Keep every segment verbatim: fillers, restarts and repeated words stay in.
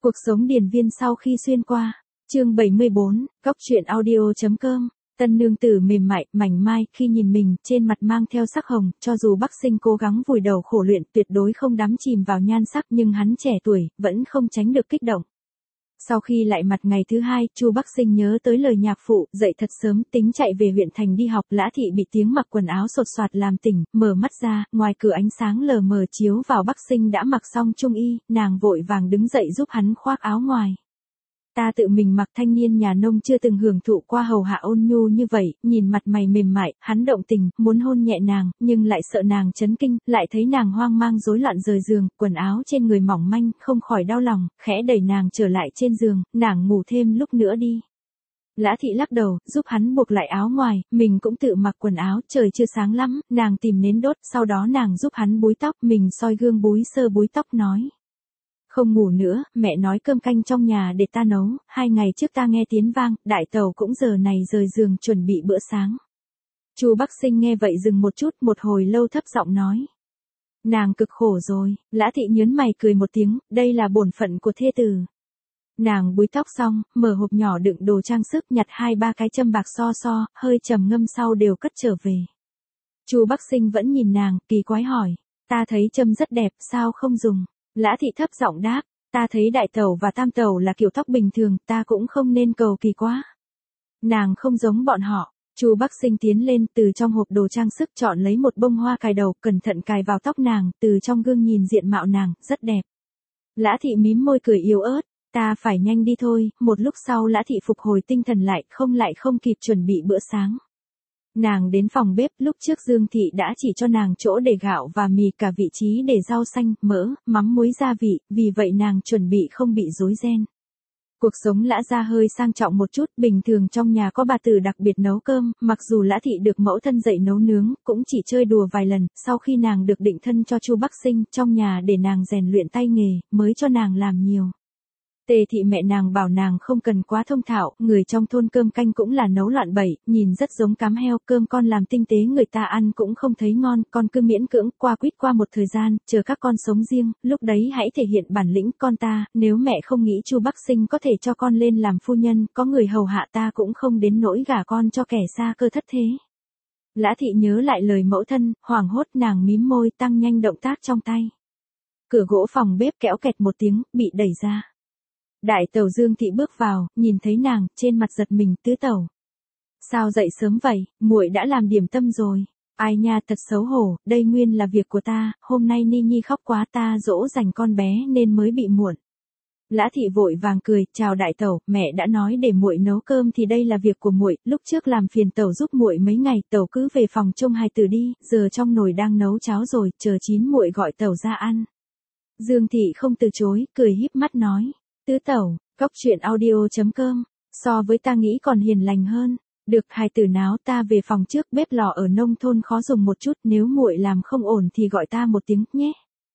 Cuộc sống điền viên sau khi xuyên qua. Chương bảy mươi bốn, góc truyện audio.com. Tân nương tử mềm mại, mảnh mai, khi nhìn mình, trên mặt mang theo sắc hồng, cho dù Bắc Sinh cố gắng vùi đầu khổ luyện, tuyệt đối không đắm chìm vào nhan sắc, nhưng hắn trẻ tuổi, vẫn không tránh được kích động. Sau khi lại mặt ngày thứ hai, Chu Bắc Sinh nhớ tới lời nhạc phụ, dậy thật sớm, tính chạy về huyện thành đi học, Lã Thị bị tiếng mặc quần áo sột soạt làm tỉnh, mở mắt ra, ngoài cửa ánh sáng lờ mờ chiếu vào. Bắc Sinh đã mặc xong trung y, nàng vội vàng đứng dậy giúp hắn khoác áo ngoài. Ta tự mình mặc, thanh niên nhà nông chưa từng hưởng thụ qua hầu hạ ôn nhu như vậy, nhìn mặt mày mềm mại, hắn động tình, muốn hôn nhẹ nàng, nhưng lại sợ nàng chấn kinh, lại thấy nàng hoang mang rối loạn rời giường, quần áo trên người mỏng manh, không khỏi đau lòng, khẽ đẩy nàng trở lại trên giường, nàng ngủ thêm lúc nữa đi. Lã Thị lắc đầu, giúp hắn buộc lại áo ngoài, mình cũng tự mặc quần áo, trời chưa sáng lắm, nàng tìm nến đốt, sau đó nàng giúp hắn búi tóc, mình soi gương búi sơ búi tóc nói. Không ngủ nữa, mẹ nói cơm canh trong nhà để ta nấu, hai ngày trước ta nghe tiếng vang, đại tàu cũng giờ này rời giường chuẩn bị bữa sáng. Chu Bắc Sinh nghe vậy dừng một chút, một hồi lâu thấp giọng nói. Nàng cực khổ rồi. Lã Thị nhớn mày cười một tiếng, đây là bổn phận của thê tử. Nàng búi tóc xong, mở hộp nhỏ đựng đồ trang sức, nhặt hai ba cái châm bạc so so, hơi trầm ngâm sau đều cất trở về. Chu Bắc Sinh vẫn nhìn nàng, kỳ quái hỏi, ta thấy châm rất đẹp, sao không dùng? Lã Thị thấp giọng đáp, ta thấy đại tẩu và tam tẩu là kiểu tóc bình thường, ta cũng không nên cầu kỳ quá. Nàng không giống bọn họ. Chu Bắc Sinh tiến lên, từ trong hộp đồ trang sức chọn lấy một bông hoa cài đầu, cẩn thận cài vào tóc nàng, từ trong gương nhìn diện mạo nàng, rất đẹp. Lã Thị mím môi cười yếu ớt, ta phải nhanh đi thôi. Một lúc sau Lã Thị phục hồi tinh thần lại, không lại không kịp chuẩn bị bữa sáng. Nàng đến phòng bếp, lúc trước Dương Thị đã chỉ cho nàng chỗ để gạo và mì, cả vị trí để rau xanh, mỡ, mắm muối gia vị, vì vậy nàng chuẩn bị không bị rối ren. Cuộc sống Lã gia hơi sang trọng một chút, bình thường trong nhà có bà tử đặc biệt nấu cơm, mặc dù Lã Thị được mẫu thân dạy nấu nướng, cũng chỉ chơi đùa vài lần, sau khi nàng được định thân cho Chu Bắc Sinh, trong nhà để nàng rèn luyện tay nghề, mới cho nàng làm nhiều. Tề Thị mẹ nàng bảo nàng không cần quá thông thạo, người trong thôn cơm canh cũng là nấu loạn bậy, nhìn rất giống cám heo, cơm con làm tinh tế người ta ăn cũng không thấy ngon, con cứ miễn cưỡng qua quýt qua một thời gian, chờ các con sống riêng, lúc đấy hãy thể hiện bản lĩnh con ta, nếu mẹ không nghĩ Chu Bắc Sinh có thể cho con lên làm phu nhân, có người hầu hạ ta cũng không đến nỗi gả con cho kẻ xa cơ thất thế. Lã Thị nhớ lại lời mẫu thân, hoảng hốt nàng mím môi, tăng nhanh động tác trong tay. Cửa gỗ phòng bếp kéo kẹt một tiếng, bị đẩy ra. Đại tẩu Dương Thị bước vào, nhìn thấy nàng, trên mặt giật mình, tứ tẩu. Sao dậy sớm vậy, muội đã làm điểm tâm rồi. Ai nha, thật xấu hổ, đây nguyên là việc của ta, hôm nay Ni Nhi khóc quá, ta dỗ dành con bé nên mới bị muộn. Lã Thị vội vàng cười, chào đại tẩu, mẹ đã nói để muội nấu cơm thì đây là việc của muội, lúc trước làm phiền tẩu giúp muội mấy ngày, tẩu cứ về phòng trông hài tử đi, giờ trong nồi đang nấu cháo rồi, chờ chín muội gọi tẩu ra ăn. Dương Thị không từ chối, cười híp mắt nói. Tứ tẩu, góc truyện audio.com, so với ta nghĩ còn hiền lành hơn. Được, hài tử náo, ta về phòng trước, bếp lò ở nông thôn khó dùng một chút, nếu muội làm không ổn thì gọi ta một tiếng nhé.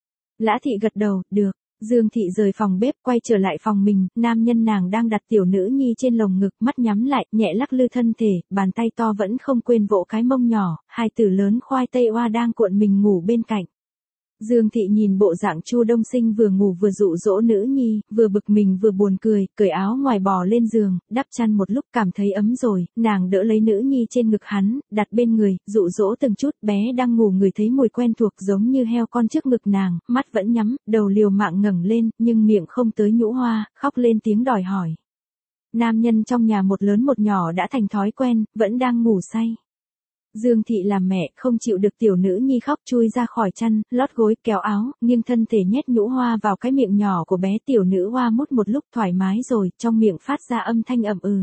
Lã Thị gật đầu, được. Dương Thị rời phòng bếp, quay trở lại phòng mình, nam nhân nàng đang đặt tiểu nữ nhi trên lồng ngực, mắt nhắm lại, nhẹ lắc lư thân thể, bàn tay to vẫn không quên vỗ cái mông nhỏ, hai tử lớn khoai tây oa đang cuộn mình ngủ bên cạnh. Dương Thị nhìn bộ dạng Chu Đông Sinh vừa ngủ vừa dụ dỗ nữ nhi, vừa bực mình vừa buồn cười, cởi áo ngoài bò lên giường, đắp chăn một lúc cảm thấy ấm rồi, nàng đỡ lấy nữ nhi trên ngực hắn, đặt bên người, dụ dỗ từng chút, bé đang ngủ người thấy mùi quen thuộc giống như heo con trước ngực nàng, mắt vẫn nhắm, đầu liều mạng ngẩng lên, nhưng miệng không tới nhũ hoa, khóc lên tiếng đòi hỏi. Nam nhân trong nhà một lớn một nhỏ đã thành thói quen, vẫn đang ngủ say. Dương Thị làm mẹ, không chịu được tiểu nữ nhi khóc, chui ra khỏi chăn, lót gối, kéo áo, nghiêng thân thể nhét nhũ hoa vào cái miệng nhỏ của bé. Tiểu nữ hoa mút một lúc thoải mái rồi, trong miệng phát ra âm thanh ậm ừ.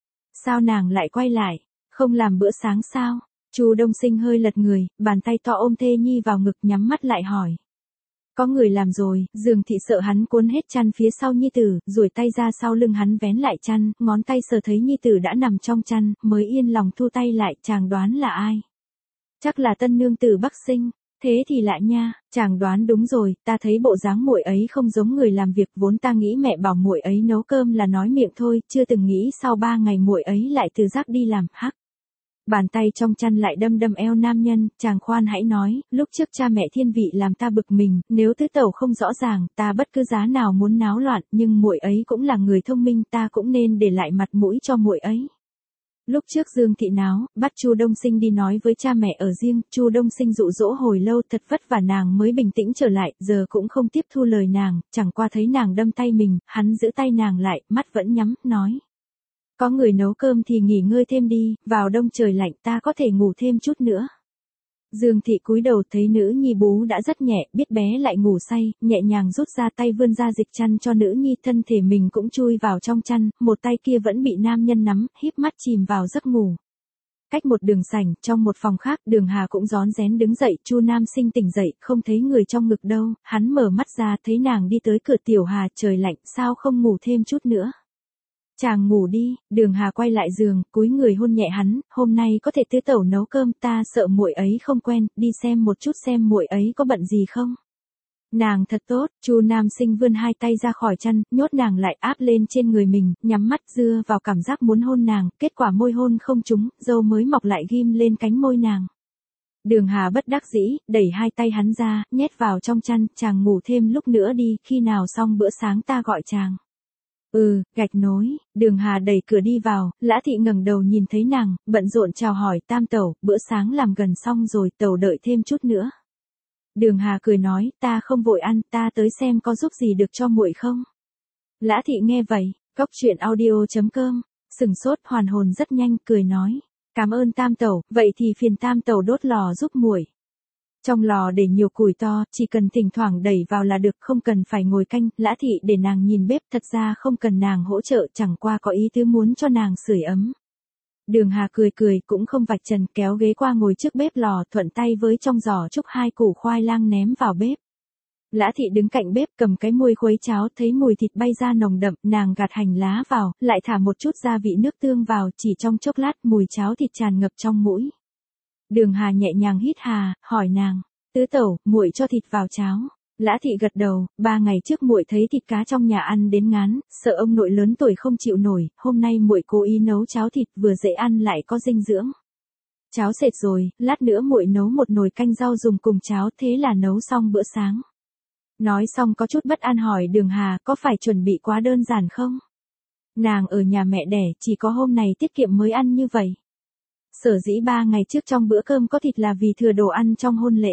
Sao nàng lại quay lại? Không làm bữa sáng sao? Chu Đông Sinh hơi lật người, bàn tay to ôm thê nhi vào ngực, nhắm mắt lại hỏi. Có người làm rồi. Dương Thị sợ hắn cuốn hết chăn phía sau nhi tử, duỗi tay ra sau lưng hắn vén lại chăn, ngón tay sờ thấy nhi tử đã nằm trong chăn, mới yên lòng thu tay lại. Chàng đoán là ai? Chắc là tân nương tử Bắc Sinh. Thế thì lạ nha, chàng đoán đúng rồi, ta thấy bộ dáng muội ấy không giống người làm việc, vốn ta nghĩ mẹ bảo muội ấy nấu cơm là nói miệng thôi, chưa từng nghĩ sau ba ngày muội ấy lại tự giác đi làm. Hắc. Bàn tay trong chăn lại đâm đâm eo nam nhân, chàng khoan hãy nói, lúc trước cha mẹ thiên vị làm ta bực mình, nếu tứ tẩu không rõ ràng, ta bất cứ giá nào muốn náo loạn, nhưng muội ấy cũng là người thông minh, ta cũng nên để lại mặt mũi cho muội ấy. Lúc trước Dương Thị náo, bắt Chu Đông Sinh đi nói với cha mẹ ở riêng, Chu Đông Sinh dụ dỗ hồi lâu thật vất vả nàng mới bình tĩnh trở lại, giờ cũng không tiếp thu lời nàng, chẳng qua thấy nàng đâm tay mình, hắn giữ tay nàng lại, mắt vẫn nhắm, nói. Có người nấu cơm thì nghỉ ngơi thêm đi, vào đông trời lạnh ta có thể ngủ thêm chút nữa. Dương Thị cúi đầu thấy nữ nhi bú đã rất nhẹ, biết bé lại ngủ say, nhẹ nhàng rút ra tay vươn ra dịch chăn cho nữ nhi, thân thể mình cũng chui vào trong chăn, một tay kia vẫn bị nam nhân nắm, híp mắt chìm vào giấc ngủ. Cách một đường sảnh, trong một phòng khác, Đường Hà cũng rón rén đứng dậy, Chu Nam Sinh tỉnh dậy, không thấy người trong ngực đâu, hắn mở mắt ra thấy nàng đi tới cửa. Tiểu Hà, trời lạnh, sao không ngủ thêm chút nữa? Chàng ngủ đi. Đường Hà quay lại giường, cúi người hôn nhẹ hắn, hôm nay có thể tứ tẩu nấu cơm, ta sợ muội ấy không quen, đi xem một chút xem muội ấy có bận gì không. Nàng thật tốt. Chu Nam Sinh vươn hai tay ra khỏi chăn, nhốt nàng lại, áp lên trên người mình, nhắm mắt dưa vào cảm giác muốn hôn nàng, kết quả môi hôn không trúng, râu mới mọc lại ghim lên cánh môi nàng. Đường Hà bất đắc dĩ, đẩy hai tay hắn ra, nhét vào trong chăn, chàng ngủ thêm lúc nữa đi, khi nào xong bữa sáng ta gọi chàng. Ừ, gạch nối. Đường Hà đẩy cửa đi vào, Lã Thị ngẩng đầu nhìn thấy nàng, bận rộn chào hỏi, tam tẩu, bữa sáng làm gần xong rồi, tẩu đợi thêm chút nữa. Đường Hà cười nói, ta không vội ăn, ta tới xem có giúp gì được cho muội không. Lã Thị nghe vậy, cốc truyện audio chấm com, sừng sốt, hoàn hồn rất nhanh, cười nói, cảm ơn tam tẩu, vậy thì phiền tam tẩu đốt lò giúp muội. Trong lò để nhiều củi to, chỉ cần thỉnh thoảng đẩy vào là được, không cần phải ngồi canh. Lã Thị để nàng nhìn bếp, thật ra không cần nàng hỗ trợ, chẳng qua có ý tứ muốn cho nàng sưởi ấm. Đường Hà cười cười, cũng không vạch trần, kéo ghế qua ngồi trước bếp lò, thuận tay với trong giỏ trúc hai củ khoai lang ném vào bếp. Lã Thị đứng cạnh bếp cầm cái muôi khuấy cháo, thấy mùi thịt bay ra nồng đậm, nàng gạt hành lá vào, lại thả một chút gia vị nước tương vào, chỉ trong chốc lát mùi cháo thịt tràn ngập trong mũi. Đường Hà nhẹ nhàng hít hà, hỏi nàng, tứ tẩu, muội cho thịt vào cháo. Lã Thị gật đầu, ba ngày trước muội thấy thịt cá trong nhà ăn đến ngán, sợ ông nội lớn tuổi không chịu nổi, hôm nay muội cố ý nấu cháo thịt vừa dễ ăn lại có dinh dưỡng. Cháo sệt rồi, lát nữa muội nấu một nồi canh rau dùng cùng cháo, thế là nấu xong bữa sáng. Nói xong có chút bất an hỏi Đường Hà, có phải chuẩn bị quá đơn giản không? Nàng ở nhà mẹ đẻ, chỉ có hôm này tiết kiệm mới ăn như vậy. Sở dĩ ba ngày trước trong bữa cơm có thịt là vì thừa đồ ăn trong hôn lễ.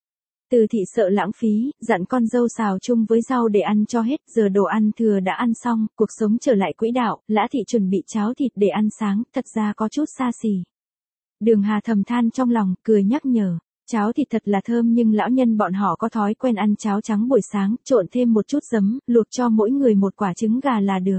Từ Thị sợ lãng phí, dặn con dâu xào chung với rau để ăn cho hết, giờ đồ ăn thừa đã ăn xong, cuộc sống trở lại quỹ đạo, Lã Thị chuẩn bị cháo thịt để ăn sáng, thật ra có chút xa xỉ. Đường Hà thầm than trong lòng, cười nhắc nhở, cháo thịt thật là thơm nhưng lão nhân bọn họ có thói quen ăn cháo trắng buổi sáng, trộn thêm một chút giấm, luộc cho mỗi người một quả trứng gà là được.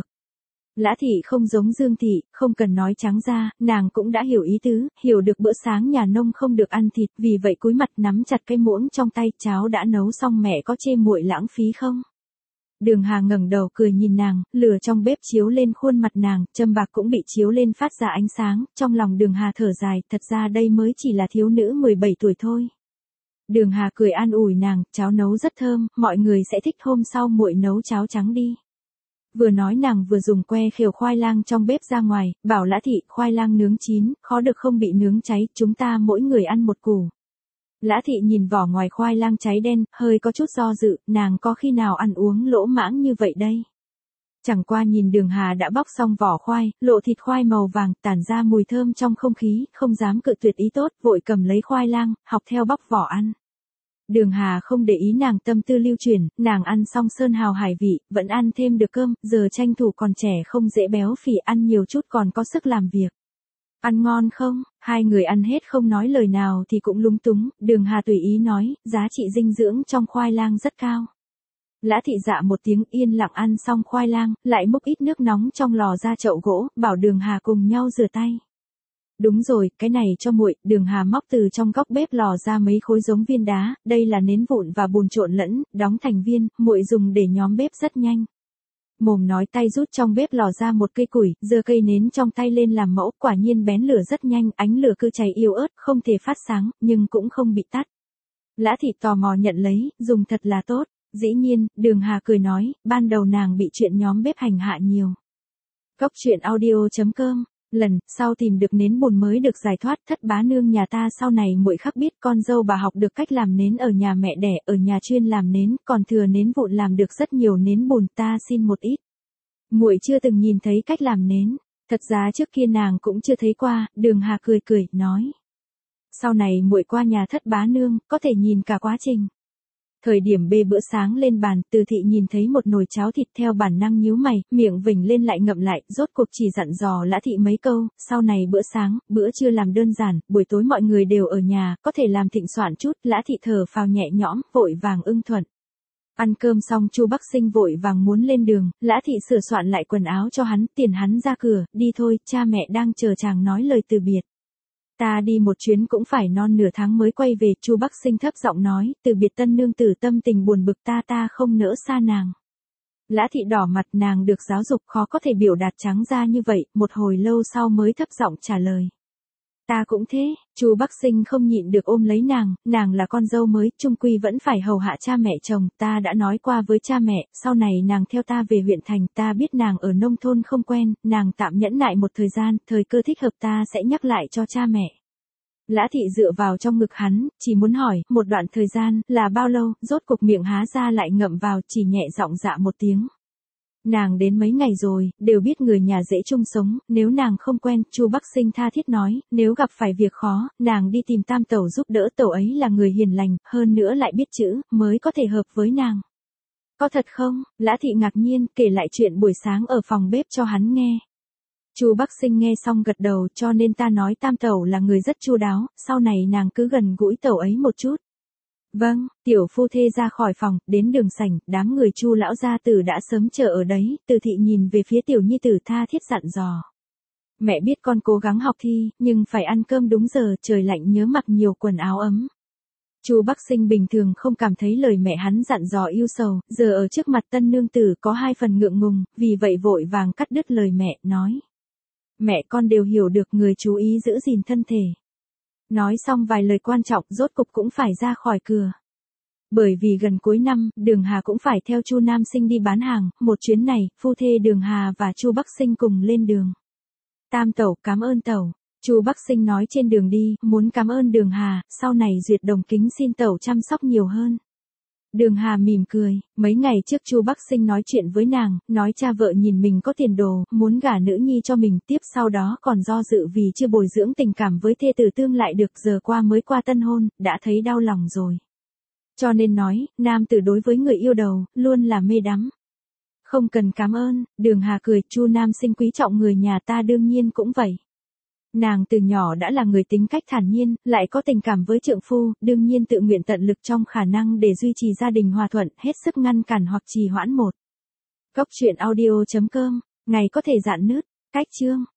Lã Thị không giống Dương Thị, không cần nói trắng ra, nàng cũng đã hiểu ý tứ, hiểu được bữa sáng nhà nông không được ăn thịt, vì vậy cúi mặt nắm chặt cái muỗng trong tay, cháo đã nấu xong mẹ có chê muội lãng phí không? Đường Hà ngẩng đầu cười nhìn nàng, lửa trong bếp chiếu lên khuôn mặt nàng, châm bạc cũng bị chiếu lên phát ra ánh sáng, trong lòng Đường Hà thở dài, thật ra đây mới chỉ là thiếu nữ mười bảy tuổi thôi. Đường Hà cười an ủi nàng, cháo nấu rất thơm, mọi người sẽ thích, hôm sau muội nấu cháo trắng đi. Vừa nói nàng vừa dùng que khều khoai lang trong bếp ra ngoài, bảo Lã Thị, khoai lang nướng chín, khó được không bị nướng cháy, chúng ta mỗi người ăn một củ. Lã Thị nhìn vỏ ngoài khoai lang cháy đen, hơi có chút do dự, nàng có khi nào ăn uống lỗ mãng như vậy đây. Chẳng qua nhìn Đường Hà đã bóc xong vỏ khoai, lộ thịt khoai màu vàng, tản ra mùi thơm trong không khí, không dám cự tuyệt ý tốt, vội cầm lấy khoai lang, học theo bóc vỏ ăn. Đường Hà không để ý nàng tâm tư lưu chuyển, nàng ăn xong sơn hào hải vị, vẫn ăn thêm được cơm, giờ tranh thủ còn trẻ không dễ béo phì, ăn nhiều chút còn có sức làm việc. Ăn ngon không? Hai người ăn hết không nói lời nào thì cũng lúng túng, Đường Hà tùy ý nói, giá trị dinh dưỡng trong khoai lang rất cao. Lã Thị dạ một tiếng yên lặng ăn xong khoai lang, lại múc ít nước nóng trong lò ra chậu gỗ, bảo Đường Hà cùng nhau rửa tay. Đúng rồi, cái này cho muội. Đường Hà móc từ trong góc bếp lò ra mấy khối giống viên đá, đây là nến vụn và bùn trộn lẫn, đóng thành viên, muội dùng để nhóm bếp rất nhanh. Mồm nói tay rút trong bếp lò ra một cây củi, giơ cây nến trong tay lên làm mẫu, quả nhiên bén lửa rất nhanh, ánh lửa cứ cháy yếu ớt, không thể phát sáng, nhưng cũng không bị tắt. Lã Thị tò mò nhận lấy, dùng thật là tốt. Dĩ nhiên, Đường Hà cười nói, ban đầu nàng bị chuyện nhóm bếp hành hạ nhiều. Cốc truyện audio chấm com lần, sau tìm được nến bùn mới được giải thoát. Thất bá nương nhà ta sau này muội khắc biết con dâu bà học được cách làm nến ở nhà mẹ đẻ, ở nhà chuyên làm nến, còn thừa nến vụn làm được rất nhiều nến bùn, ta xin một ít. Muội chưa từng nhìn thấy cách làm nến, thật ra trước kia nàng cũng chưa thấy qua. Đường Hà cười cười, nói. Sau này muội qua nhà thất bá nương, có thể nhìn cả quá trình. Thời điểm bê bữa sáng lên bàn, Từ thị nhìn thấy một nồi cháo thịt theo bản năng nhíu mày, miệng vểnh lên lại ngậm lại, rốt cuộc chỉ dặn dò Lã thị mấy câu, sau này bữa sáng, bữa trưa làm đơn giản, buổi tối mọi người đều ở nhà, có thể làm thịnh soạn chút. Lã thị thở phào nhẹ nhõm, vội vàng ưng thuận. Ăn cơm xong Chu Bắc Sinh vội vàng muốn lên đường, Lã thị sửa soạn lại quần áo cho hắn, tiền hắn ra cửa, đi thôi, cha mẹ đang chờ chàng nói lời từ biệt. Ta đi một chuyến cũng phải non nửa tháng mới quay về. Chu Bắc Sinh thấp giọng nói, từ biệt tân nương tử tâm tình buồn bực, ta ta không nỡ xa nàng. Lã thị đỏ mặt, nàng được giáo dục khó có thể biểu đạt trắng ra như vậy, một hồi lâu sau mới thấp giọng trả lời. Ta cũng thế. Chu Bắc Sinh không nhịn được ôm lấy nàng, nàng là con dâu mới, chung quy vẫn phải hầu hạ cha mẹ chồng, ta đã nói qua với cha mẹ, sau này nàng theo ta về huyện thành, ta biết nàng ở nông thôn không quen, nàng tạm nhẫn nại một thời gian, thời cơ thích hợp ta sẽ nhắc lại cho cha mẹ. Lã thị dựa vào trong ngực hắn, chỉ muốn hỏi, một đoạn thời gian, là bao lâu, rốt cuộc miệng há ra lại ngậm vào, chỉ nhẹ giọng dạ một tiếng. Nàng đến mấy ngày rồi, đều biết người nhà dễ chung sống, nếu nàng không quen, Chu Bắc Sinh tha thiết nói, nếu gặp phải việc khó, nàng đi tìm tam tẩu giúp đỡ, tẩu ấy là người hiền lành, hơn nữa lại biết chữ, mới có thể hợp với nàng. Có thật không? Lã thị ngạc nhiên, kể lại chuyện buổi sáng ở phòng bếp cho hắn nghe. Chu Bắc Sinh nghe xong gật đầu, cho nên ta nói tam tẩu là người rất chu đáo, sau này nàng cứ gần gũi tẩu ấy một chút. Vâng, tiểu phu thê ra khỏi phòng, đến đường sảnh, đám người Chu lão gia tử đã sớm chờ ở đấy. Từ thị nhìn về phía tiểu nhi tử tha thiết dặn dò. Mẹ biết con cố gắng học thi, nhưng phải ăn cơm đúng giờ, trời lạnh nhớ mặc nhiều quần áo ấm. Chu Bắc Sinh bình thường không cảm thấy lời mẹ hắn dặn dò yêu sầu, giờ ở trước mặt tân nương tử có hai phần ngượng ngùng, vì vậy vội vàng cắt đứt lời mẹ, nói. Mẹ con đều hiểu được, người chú ý giữ gìn thân thể. Nói xong vài lời quan trọng, rốt cục cũng phải ra khỏi cửa. Bởi vì gần cuối năm, Đường Hà cũng phải theo Chu Nam Sinh đi bán hàng, một chuyến này, phu thê Đường Hà và Chu Bắc Sinh cùng lên đường. Tam tẩu, cảm ơn tẩu. Chu Bắc Sinh nói trên đường đi, muốn cảm ơn Đường Hà, sau này duyệt đồng kính xin tẩu chăm sóc nhiều hơn. Đường Hà mỉm cười, mấy ngày trước Chu Bắc Sinh nói chuyện với nàng, nói cha vợ nhìn mình có tiền đồ, muốn gả nữ nhi cho mình, tiếp sau đó còn do dự vì chưa bồi dưỡng tình cảm với thê tử tương lại được, giờ qua mới qua tân hôn, đã thấy đau lòng rồi. Cho nên nói, nam tử đối với người yêu đầu, luôn là mê đắm. Không cần cảm ơn. Đường Hà cười, Chu Nam Sinh quý trọng người nhà ta đương nhiên cũng vậy. Nàng từ nhỏ đã là người tính cách thản nhiên, lại có tình cảm với trượng phu, đương nhiên tự nguyện tận lực trong khả năng để duy trì gia đình hòa thuận, hết sức ngăn cản hoặc trì hoãn một. Góc truyện audio chấm com, ngày có thể dạn nứt, cách chương.